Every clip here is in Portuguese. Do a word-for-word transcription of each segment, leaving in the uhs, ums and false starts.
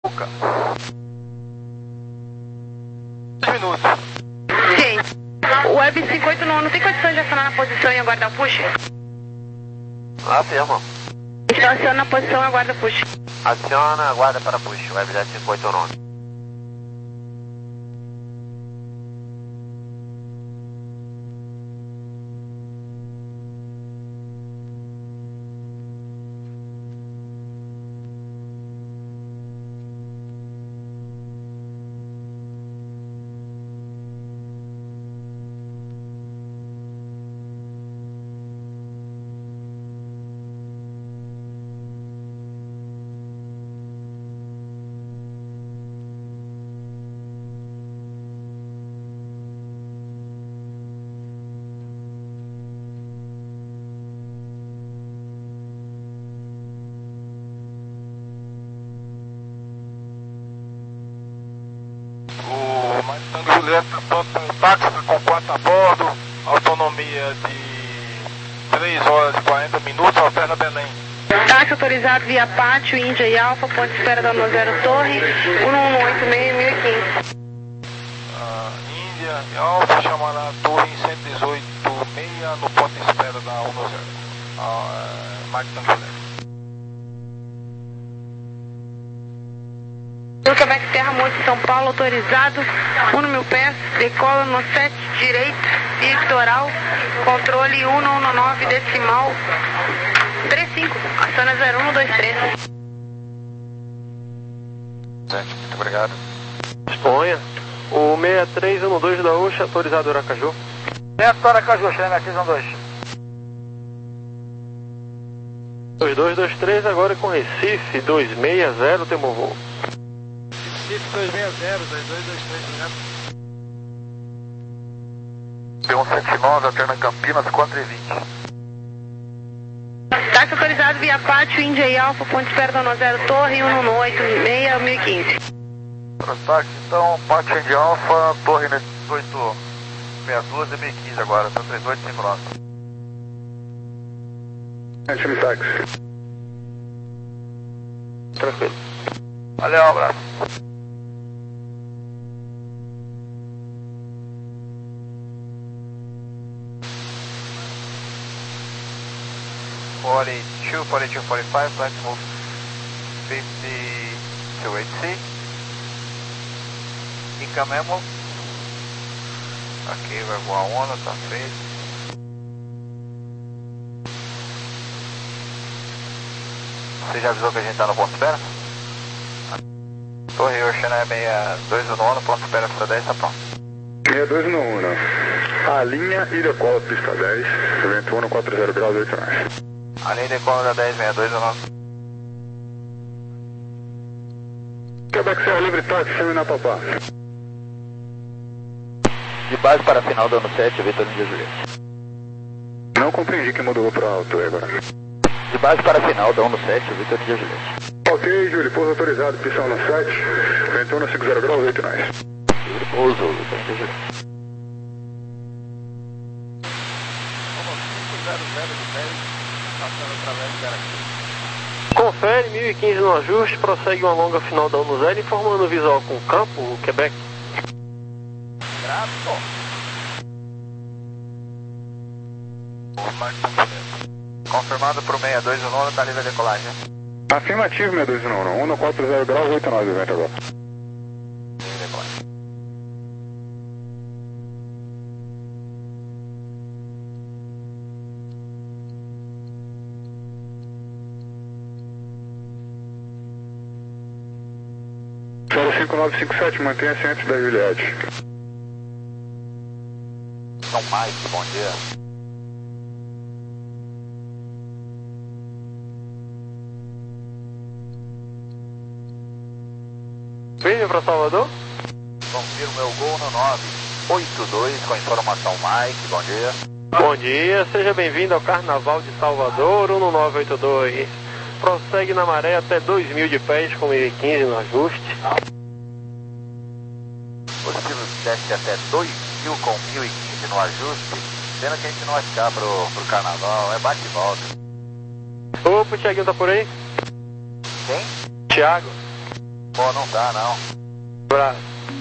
Minutos. Sim. O Web cinco oito nove não tem condição de acionar na posição e aguardar o push? Afirma. Então aciona na posição e aguarda o push. Aciona, aguarda para push. Web cinco oito nove. O Maritando Julieta está pronto para o táxi com quatro a bordo, autonomia de três horas e quarenta minutos, alterna Belém. Táxi autorizado via Pátio, Índia e Alfa, ponto de espera da um zero Torre, um um oito seis mil e quinze. A Índia e Alfa chamará a torre em cento e dezoito seis no ponto de espera da um zero. Uh, Maritando Julieta. Do Quebec Terra Monte São Paulo, autorizado, um mil pés, decola no sete direito, litoral, controle um um nove decimal, trinta e cinco, aciona zero um dois três. Muito obrigado. Espanha, o seis três um dois da Oxa, autorizado Aracaju. Certo, Aracaju, seis três um dois. dois dois dois três agora com Recife, dois seis zero, temos voo. Recife dois seis zero, dois dois dois três, obrigado. P um sete nove, alterna Campinas, quatro e vinte. Táxi autorizado via Pátio, Índia e Alfa, ponto de espera da um zero Torre, um um oito seis mil e quinze. Táxi, então, Pátio de Alfa, Torre oito seis dois e mil e quinze agora, tá trinta e oito cinco nove. Time táxi. Tranquilo. Valeu, um abraço. forty-two, forty-two, forty-five, let's move fifty-two H C. Ica Memo. Aqui vai voar onda, tá feito. Você já avisou que a gente tá no ponto de espera? Torre Oceana é seis dois um nove, ponto de espera pista dez, tá pronto. seis dois um nove. A linha e decola pista dez, vento um quatro zero graus oito nove. A linha decola da dez, seis dois um nove. Quebec Serra Livre Táxi, Semina Papá. De base para final do ano sete, Vitor Índia Julieta. Não compreendi que mudou para alto agora. De base para final do ano sete, Vitor Índia Julieta. Ok, Júlio, pouso autorizado, pista no sete, vento um cinco zero graus oito nove. Júlio, pouso, Vitor Índia Julieta. Confere mil e quinze no ajuste, prossegue uma longa final da um zero, informando o visual com o campo, o Quebec. Grato. Confirmado para o seis dois um nove, tá livre a decolagem. Afirmativo, seis dois um nove, um quatro zero graus oito nove, vento agora. Livre a decolagem. zero cinco nove cinco sete, mantenha-se antes da Juliette. São Mike, bom dia. Venha para Salvador. Confirmo meu gol no nove oito dois com informação Mike, bom dia. Bom dia, seja bem-vindo ao Carnaval de Salvador, um nove oito dois. Prossegue na maré até dois mil de pés com mil e quinze no ajuste. Possível desce até dois mil com mil e quinze no ajuste. Pena que a gente não vai ficar pro, pro carnaval, é bate e volta. Opa, o Thiaguinho tá por aí? Quem? Thiago. Pô, não dá não. Abraço.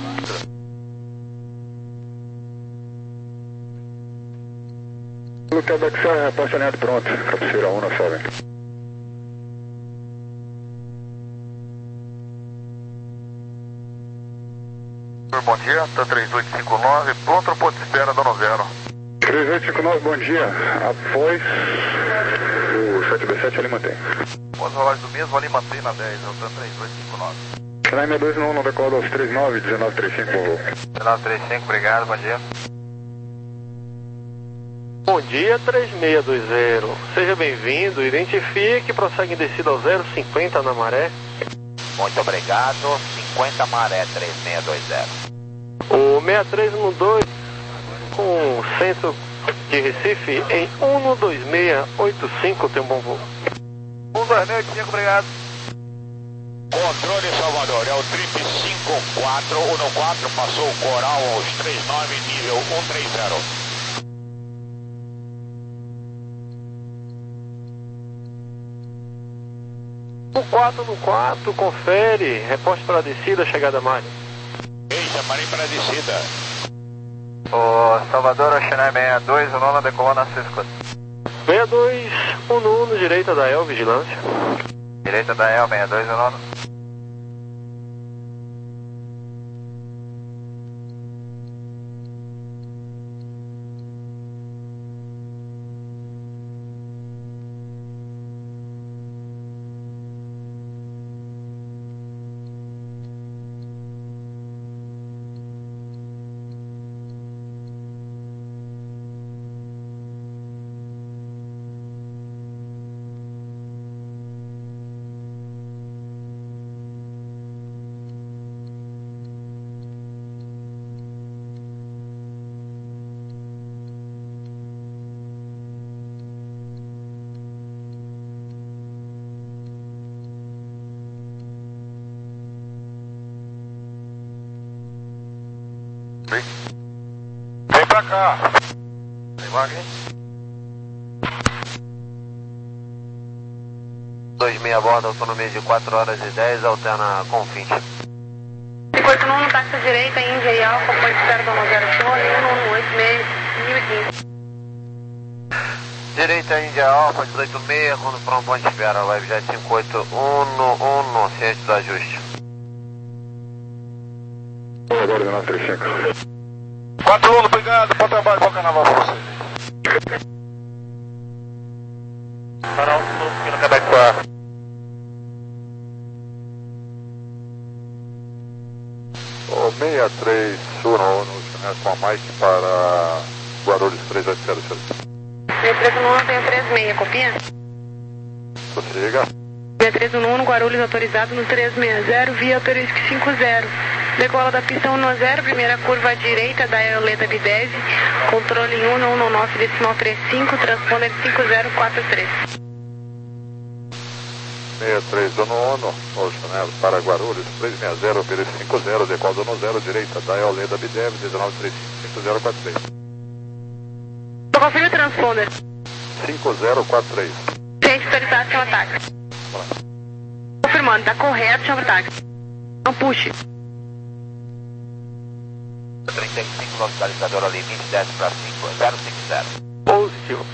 O Quebec é apaixonado pronto, cabeceira um, não sabe. Bom dia, T três oito cinco nove, pronto, ponto de espera, dando zero. três oito cinco nove, bom dia. Após o sete B sete ali mantém. Após o relógio do mesmo, ali mantém na dez, é o T três oito cinco nove. Sinai sessenta e dois no um, decola aos três nove, dezenove trinta e cinco. dezenove trinta e cinco, obrigado, bom dia. Bom dia, três seis dois zero. Seja bem-vindo, identifique, prossegue em descida ao zero cinquenta na maré. Muito obrigado, cinquenta maré três seis dois zero. O seis três um dois com centro de Recife em um dois seis oito cinco, tem um bom voo. um dois seis oito cinco, obrigado. Controle Salvador, é o trip cinco quatro um quatro, passou o coral aos trinta e nove, nível cento e trinta. O quatro no quatro, confere, reposte para a descida, chegada a Mário. Eita, parei para a descida. O Salvador, Oxinai sessenta e dois, o nono decolando a Cisco. sessenta e dois, um no um, direita da El, vigilância. Direita da El, sessenta e dois, o nono. Vem pra cá. Tem vaga aí? dois seis a bordo, autonomia de quatro horas e dez, alterna com vinte. cinquenta e um, taxa direita, Índia e Alfa, ponto de espera, dono zero Sony, um um oito seis, mil e quinze. Direita Índia Alfa, dezoito seis, rumo para um ponto de espera, Web Jet cinco oito um, ciente do ajuste. Agora dezenove trinta e cinco. quatro um, obrigado, bom trabalho, bom carnaval pra vocês. Para o sul, no Quebec quatro. O sessenta e três, Uno, Uno, com a Mike para Guarulhos três oito zero zero. seis três um um, tenho três seis, copia? Prossiga. seis três um um, Guarulhos autorizado no três seis zero, via Perisque cinco zero. Decola da pista um zero, primeira curva à direita da Eoleda Bidese, controle um um nove, decimal trinta e cinco, transponder cinco zero quatro três. sessenta e três, Uno, Uno, Ocean, para Guarulhos três seis zero, Perisque cinco zero, decola do um zero, direita da Eoleda Bidese, dezenove trinta e cinco, cinco zero quatro três. Confirme o transponder. cinco zero quatro três. Gente, autorizado, chama táxi. Confirmando, tá correto, chama táxi. Não puxe. trinta e cinco, localizador ao limite, desce para cinco zero cinco zero. Positivo.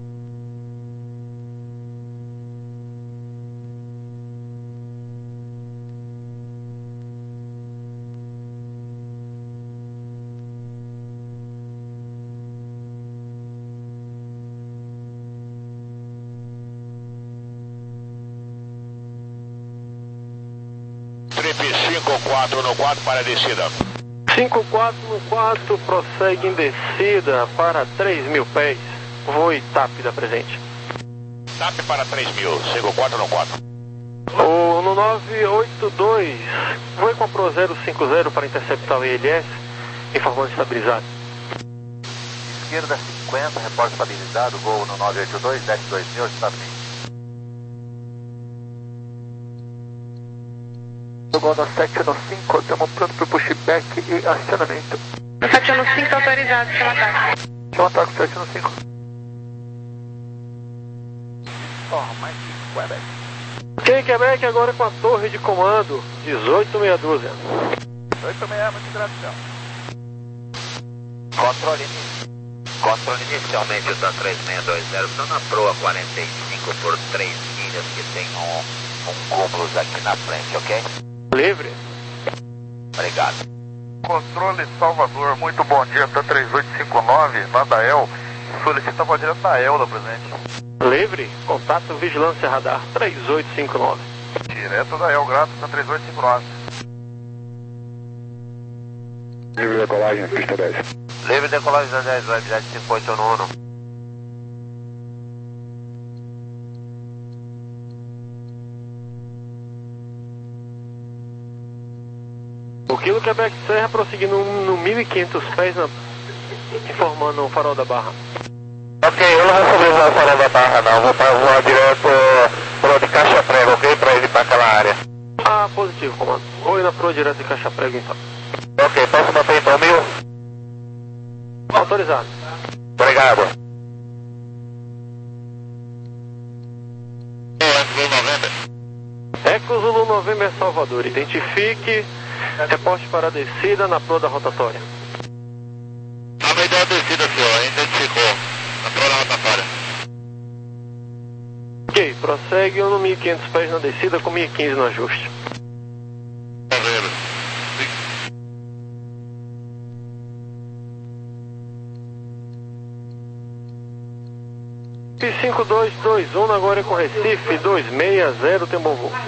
Trip cinco quatro um quatro para a descida. cinco quatro no quatro, prossegue em descida para três mil pés. Voo e TAP da presente. TAP para três mil, cinco quatro um quatro. O no nove oito dois, voe com a Pro zero cinco zero para interceptar o I L S, informando estabilizado. Esquerda cinquenta, repórter estabilizado, voo no nove oito dois, desce dois mil, estabelecimento. Gol no sete no cinco, estamos pronto para o pushback e acionamento. No sete no cinco, autorizado, chama táxi. Chama táxi sete no cinco. Oh, Mike Quebec. Ok, Quebec, agora com a torre de comando, dezoito meia dúzia. dezoito meia, muito gratidão. Controle inicial. Controle inicialmente da três seis dois zero, estou na proa quarenta e cinco por três milhas, que tem um, um cúmulos aqui na frente, ok? Livre. Obrigado. Controle Salvador, muito bom dia, da três oito cinco nove, na Dael. Solicita a direto da Elda, presente. Livre, contato Vigilância Radar três oito cinco nove. Direto da El, grato, da três oito cinco nove. Livre decolagem, pista dez. Livre decolagem da dez, web jet cinco oito um um. O Kilo Quebec Serra prosseguindo no mil e quinhentos pés, na... informando o farol da Barra. Ok, eu não vou sobrevoar o farol da Barra não, vou voar direto pro de Caixa Prego, ok? Pra ir pra aquela área. Ah, positivo, comando. Vou ir na proa direto de Caixa Prego então. Ok, posso manter então mil? Autorizado. Obrigado. Eco Zulu November Salvador, identifique, reporte para a descida na proa da rotatória. A medida da descida, senhor, identificou. Na proa da rotatória. Ok, prossegue no mil e quinhentos pés na descida com mil e quinze no ajuste. cinco dois dois um agora é com Recife, dois seis zero, tem bom voo.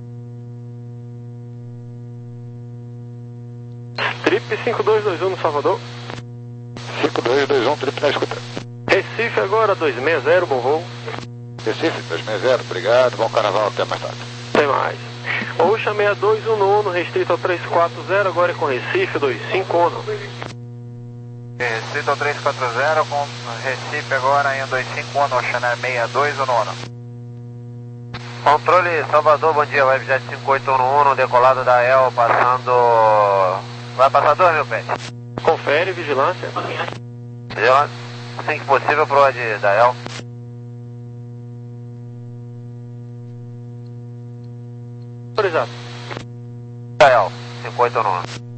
Trip cinco dois dois um no Salvador. cinco dois dois um, trip na escuta. Recife agora, dois seis zero, bom voo. Recife, dois seis zero, obrigado, bom carnaval, até mais tarde. Tem mais. Oxa seis dois um no Uno, restrito ao três quatro zero, agora é com Recife, dois cinco um. Restrito ao três quatro zero, com Recife agora em dois cinco um, Ocean seis dois um um. Controle Salvador, bom dia, Webjet cinco oito um um, decolado da E L, passando... Vai passar dois mil pés. Confere, vigilância. Vigilância, assim que possível, proa de, da E L. Autorizado. Da E L, cinco oito um um.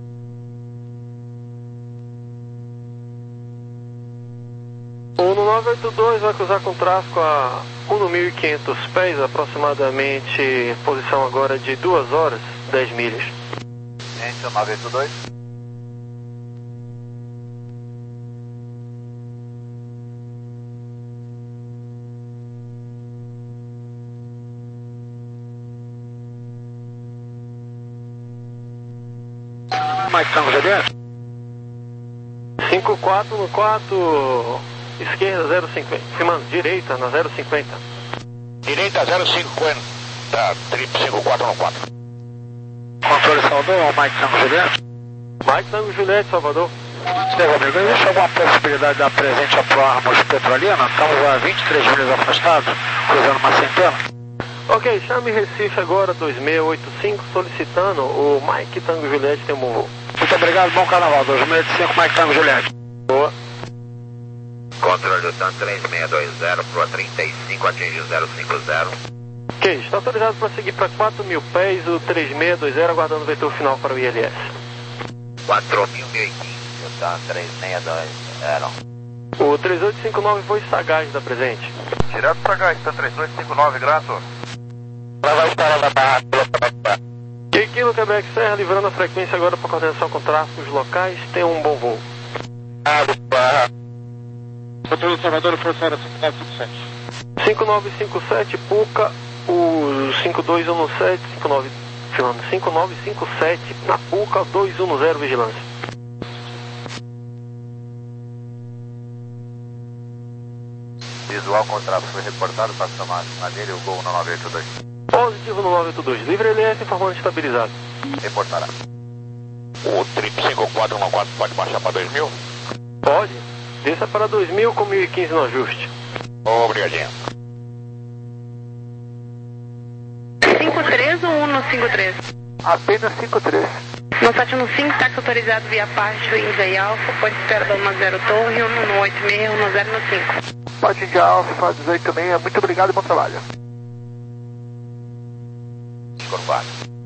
O nove oito dois vai cruzar com tráfego a mil e quinhentos pés, aproximadamente posição agora de duas horas, dez milhas. Gente, o nove oito dois. Mike Tango Juliette. cinco quatro no quatro, esquerda zero cinquenta, filmando, direita na zero cinquenta. Direita zero cinquenta, trip cinco quatro um quatro. Controle Salvador, Mike Tango Juliette. Mike Tango Juliette, Salvador. Meu amigo, existe alguma possibilidade da presente a Proarmos Petrolina? Estamos a vinte e três milhas afastados, cruzando uma centena. Ok, chame Recife agora, dois seis oito cinco, solicitando o Mike Tango Juliette, tem um bom voo. Muito obrigado, bom carnaval, dois seis oito cinco, Mike Tango Juliette. Boa. Controle do TAN três seis dois zero, proa trinta e cinco, atinge zero cinco zero. Ok, está autorizado para seguir para quatro mil pés, o três seis dois zero, aguardando o vetor final para o I L S. quatro mil, mil e quinze, o TAN três seis dois zero. O três oito cinco nove foi Sagaz da presente. Direto pra cá, TAN três oito cinco nove, grato. Lá vai estar da Barra, E Kilo Quebec Serra, livrando a frequência agora para coordenação com tráfegos locais, tem um bom voo. Barra. Controle Salvador, Força Aérea cinco nove cinco sete. cinco nove cinco sete, Puca, o cinco dois um sete, cinco nove, filmando, cinco nove cinco sete, na Puca, dois um zero, vigilância. Visual contra foi reportado, passou a dele, o Gol no nove oito dois. Positivo no nove oito dois, livre L S, informando estabilizado. Reportará. O trip cinco quatro um quatro pode baixar para dois mil? Pode, desça para dois mil com mil e quinze no ajuste. Obrigadinho. cinco três ou um no cinco três? Apenas cinco três. No Saturno cinco, táxi autorizado via parte, India Alfa, pode esperar da uma zero Torre, um no oito seis, um no zero no cinco. Pode India Alfa, dezoito seis, muito obrigado e bom trabalho. curvado.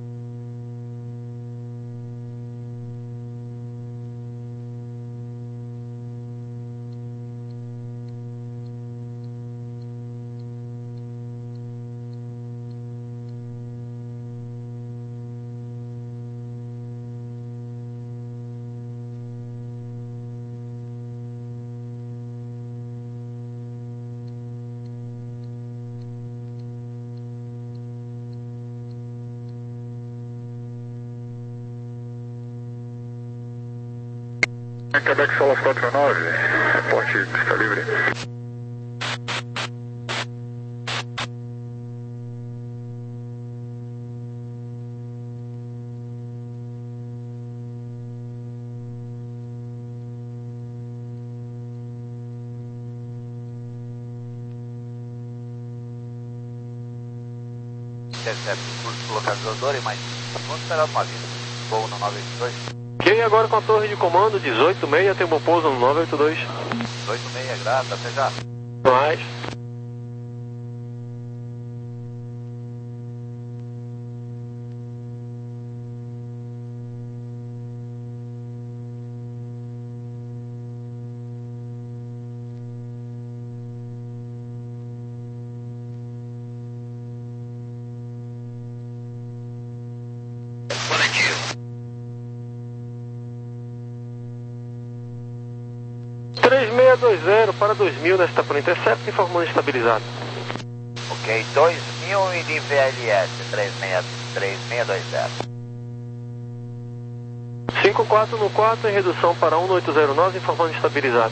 Quebec Solas quatro nove, reporte pista livre. Intercept curso localizador e mais vamos esperar uma vida. Voo no nove oito dois. Ok, agora com a torre de comando dezoito seis, tem bom pouso no nove oito dois. dezoito seis, graça, até já. Mais. três seis dois zero para dois mil nesta por Intercept, informando estabilizado. Ok, dois mil e de V L S, três seis dois zero. cinco quatro no quatro em redução para um oito zero nove, informando estabilizado.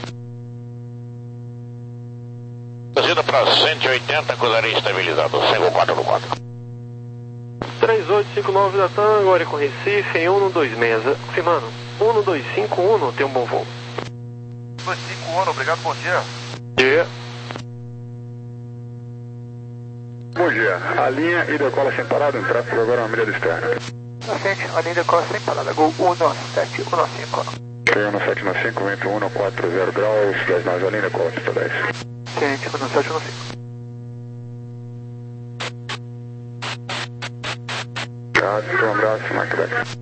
Descida para cento e oitenta, cruzaria estabilizado, cinco quatro no quatro. três oito cinco nove da TAM, agora com Recife em um dois seis, confirmando. um dois cinco um, tem um bom voo. dois cinco um, obrigado, bom dia. Dia. Bom dia, a linha e decola sem parada, um tráfego agora na milha do externo. Nascente, a linha decola sem parada, Gol um sete um cinco. Ok, um sete um cinco, vento um quatro zero graus, dez nove, a linha decola pista dez. Nascente, um sete um cinco. Obrigado, um abraço, Mike Beck.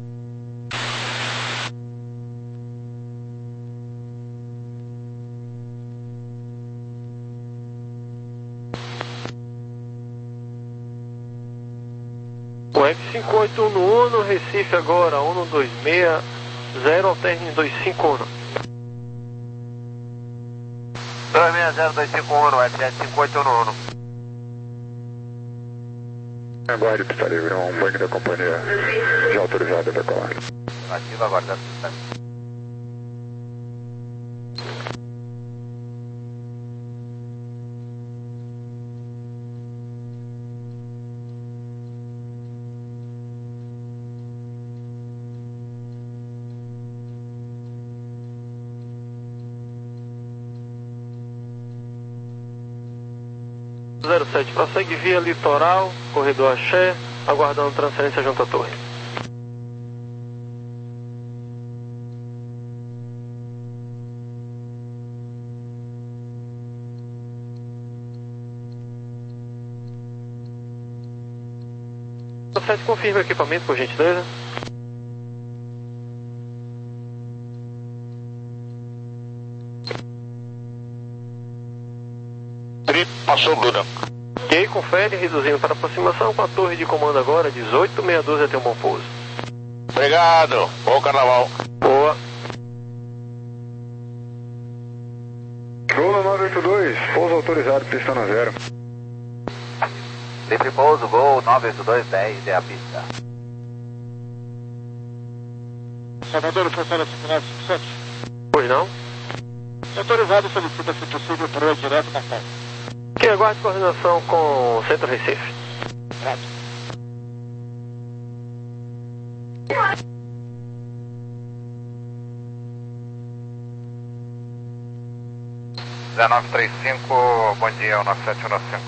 O F cinco oito um no Uno, Recife agora, um dois seis zero, alterne dois cinco um. dois seis zero dois cinco um, F S cinco oito um no Uno. Aguarde pista livre, um banco da companhia já autorizado a decolar. Ativa agora da pista. zero sete, prossegue via litoral, corredor Axé, aguardando transferência junto à torre. zero sete, confirma o equipamento, por gentileza. Passou Luna. Ok, confere, reduzindo para aproximação com a torre de comando agora, dezoito seis doze, tem um bom pouso. Obrigado, bom carnaval. Boa. Gol nove oito dois, pouso autorizado, pista na zero. Livre pouso, Gol nove oito dois, dez é a pista. Salvador, Fronteira Central cinco sete. Pois não? Autorizado, solicita se possível para direto na casa. Ok, aguarde coordenação com Centro Recife. Grato. dezenove trinta e cinco, bom dia, um sete um cinco.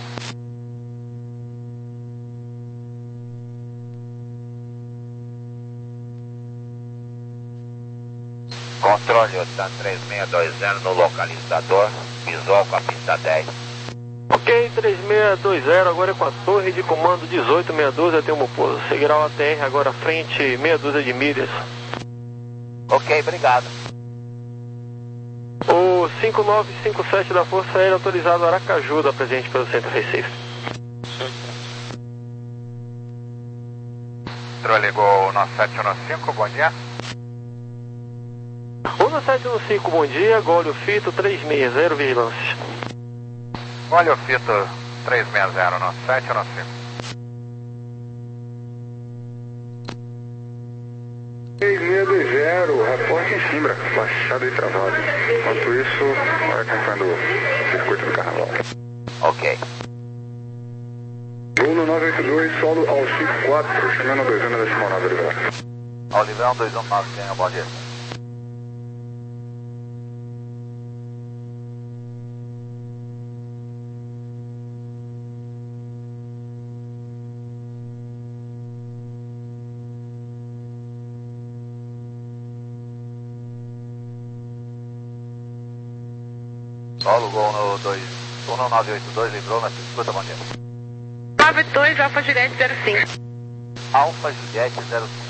Controle Otan três seis dois zero no localizador, visual com a pista dez. Ok, Ok, três seis dois zero, agora é com a torre de comando dezoito seis doze até o pouso. Seguirá o A T R agora à frente, meia dúzia de milhas. Ok, obrigado. O cinco nove cinco sete da Força Aérea autorizado Aracaju, da presente pelo Centro Recife. Ligou nove sete um cinco, bom dia. um sete um cinco, bom dia, Gólio Fito três seis zero, vigilância. Gólio Fito três seis zero, nove sete um cinco. três seis dois zero, reporte em Simbra, baixado e travado. Enquanto isso, vai acompanhando o circuito do carnaval. Ok. Voo no nove oito dois, solo ao cinco quatro, chamando dois um decimal nove, Oliveira. Oliveira dois um nove, tenha bom dia. Solo, gol no dois um nove oito dois, lembrou, mas escuta, bom dia. nove dois, Alfa Juliette zero cinco. Alfa Juliette zero cinco.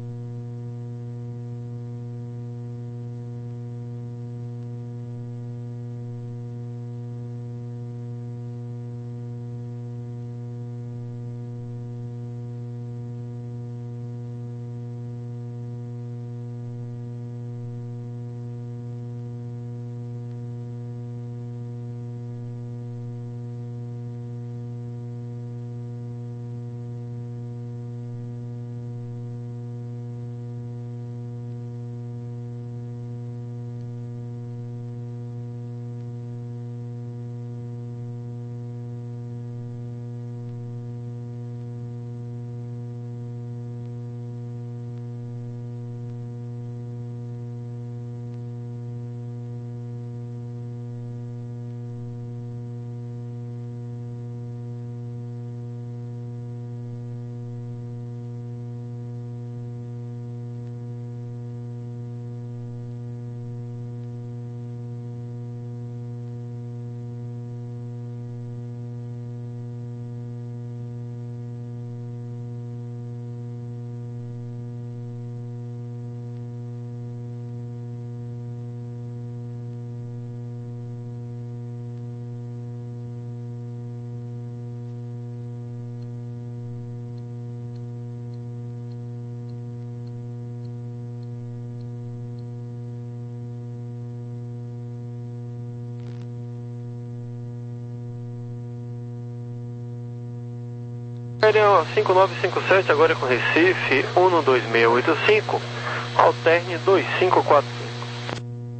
Aérea cinco nove cinco sete, agora é com Recife, um dois seis oito cinco, alterne dois cinco quatro cinco.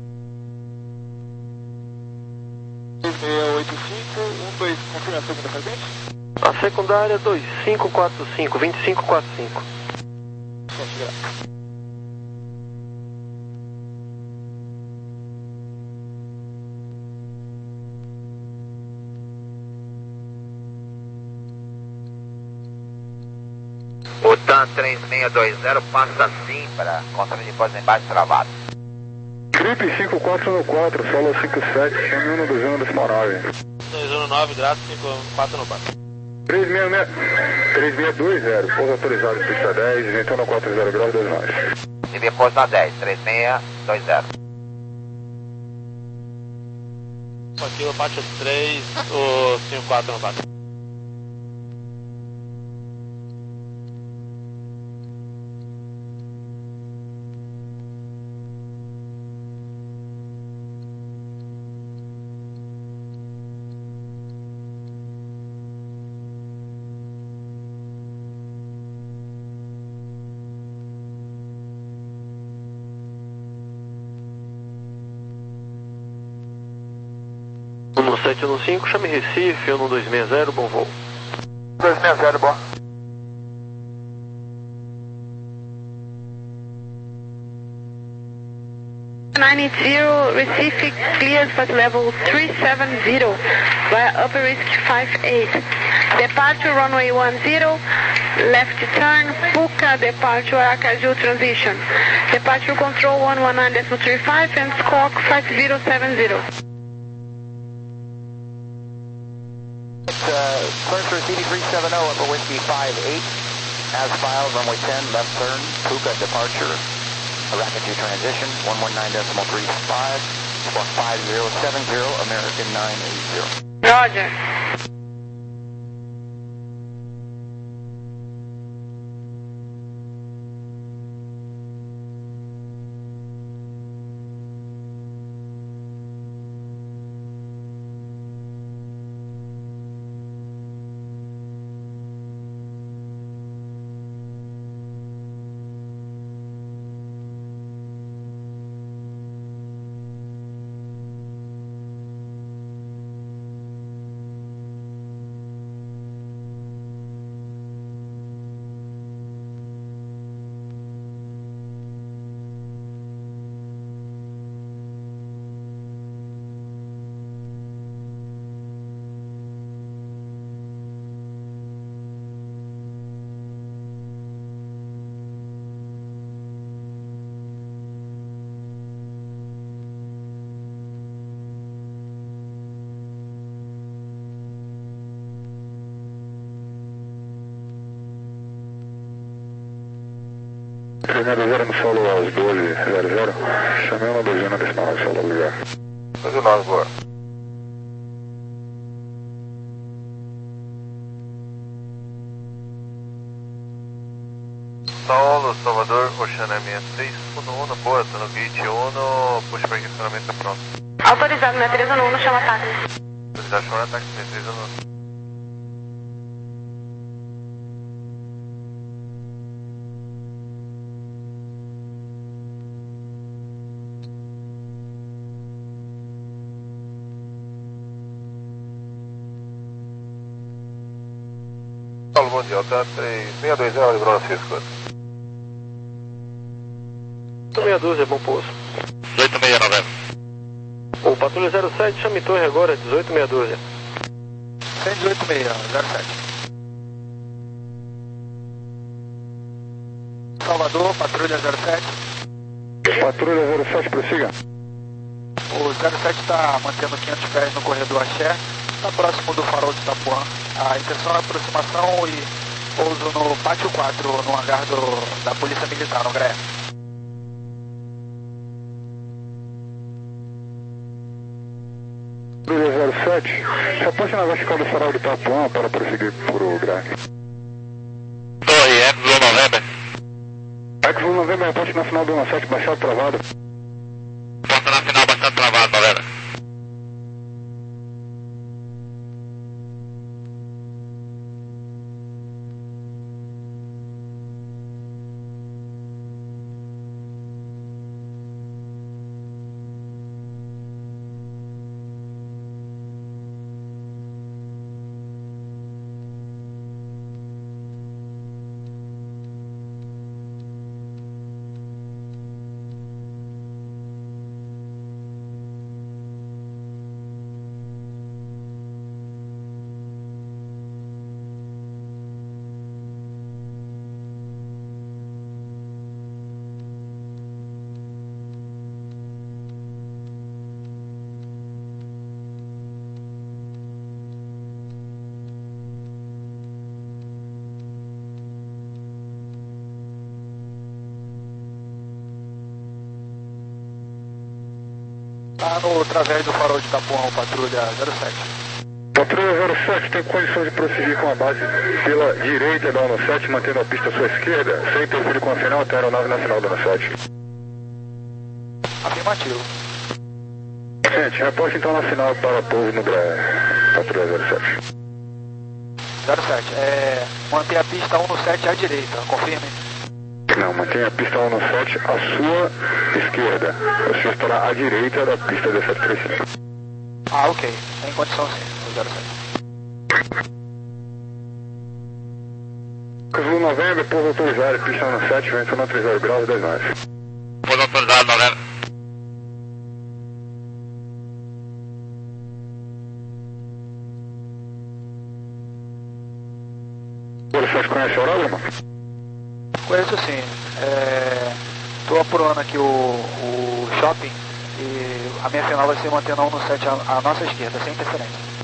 dois seis oito cinco, um dois, confirma a segunda frequência? A secundária dois cinco quatro cinco, dois cinco quatro cinco. O TAM três seis dois zero passa sim para controle de pós embaixo travado. Trip cinco quatro um quatro, solo cinco sete, chame um dois um decimal nove. dois um nove, graças, cinco quatro um quatro. três seis dois zero, pouso autorizado pista dez, ventando quatro zero graus dois nove. E depois na dez, três seis dois zero. Aqui o Pátio três, o cinco quatro um quatro. um sete um cinco, chame Recife, um dois seis zero, bom voo. dois seis zero, bom. nine zero, Recife cleared for level three seven zero via upper risk five eight. Departure runway one zero, left turn, Puka, departure Aracaju transition. Departure control one one nine point three five and squawk five zero seven zero. uh, clearance for C D three seventy, Upper Whiskey five eight, as filed, runway ten, left turn, Puka departure, Racket two transition, one one nine decimal three five, squawk five zero seven zero, American nine eight zero. Roger. Primeiro zero no solo às doze zero zero. Chamei uma dezena decimal no solo, ligar. doze nove, boa. Saulo, Salvador, Ocean M três um um, boa, tô no gate um, puxa para questionamento pronto. Autorizado, minha três um um, chama táxi. Autorizado, chama táxi, minha três um um. Paulo, bom dia, Alta três seis dois zero de Francisco. meia dúzia, bom pouso. dezoito seis nove. O patrulha zero sete, chame torre agora, dezoito meia dúzia. cento e dezoito seis zero sete. Salvador, patrulha zero sete. Patrulha zero sete, prossiga. O zero sete está mantendo quinhentos pés no corredor Axé, está próximo do farol de Itapuã. A intenção é aproximação e pouso no pátio quatro, no hangar do, da Polícia Militar, no G R E. Patrulha zero sete, reposte na vertical do farol de Itapuã para prosseguir por o G R E. Torre, Exo November. Exo November, reposte na final do sete, baixado travado. Porta na final bastante travado, November. Está no através do farol de Itapuã, o patrulha zero sete. Patrulha zero sete tem condições de prosseguir com a base pela direita da um sete, mantendo a pista à sua esquerda, sem interferir com a final até a aeronave nacional da um sete. Afirmativo. Gente, reposte então na final para pouso no G R E, Patrulha zero sete. zero sete, é, manter a pista um no sete à direita, confirme. Não, mantenha a pista um no sete à sua esquerda. Você estará à direita da pista dezessete trinta e cinco. Ah, ok. Tem condição sim, o zero sete. Azul Novembro, pouso autorizado, pista um no sete, vento não trinta graus, dez nove. Pouso autorizado, November. Vocês conhecem o horário, irmão? Conheço sim. Estou é, apurando aqui o, o shopping e a minha final vai ser mantendo um no sete à, à nossa esquerda, sem interferência.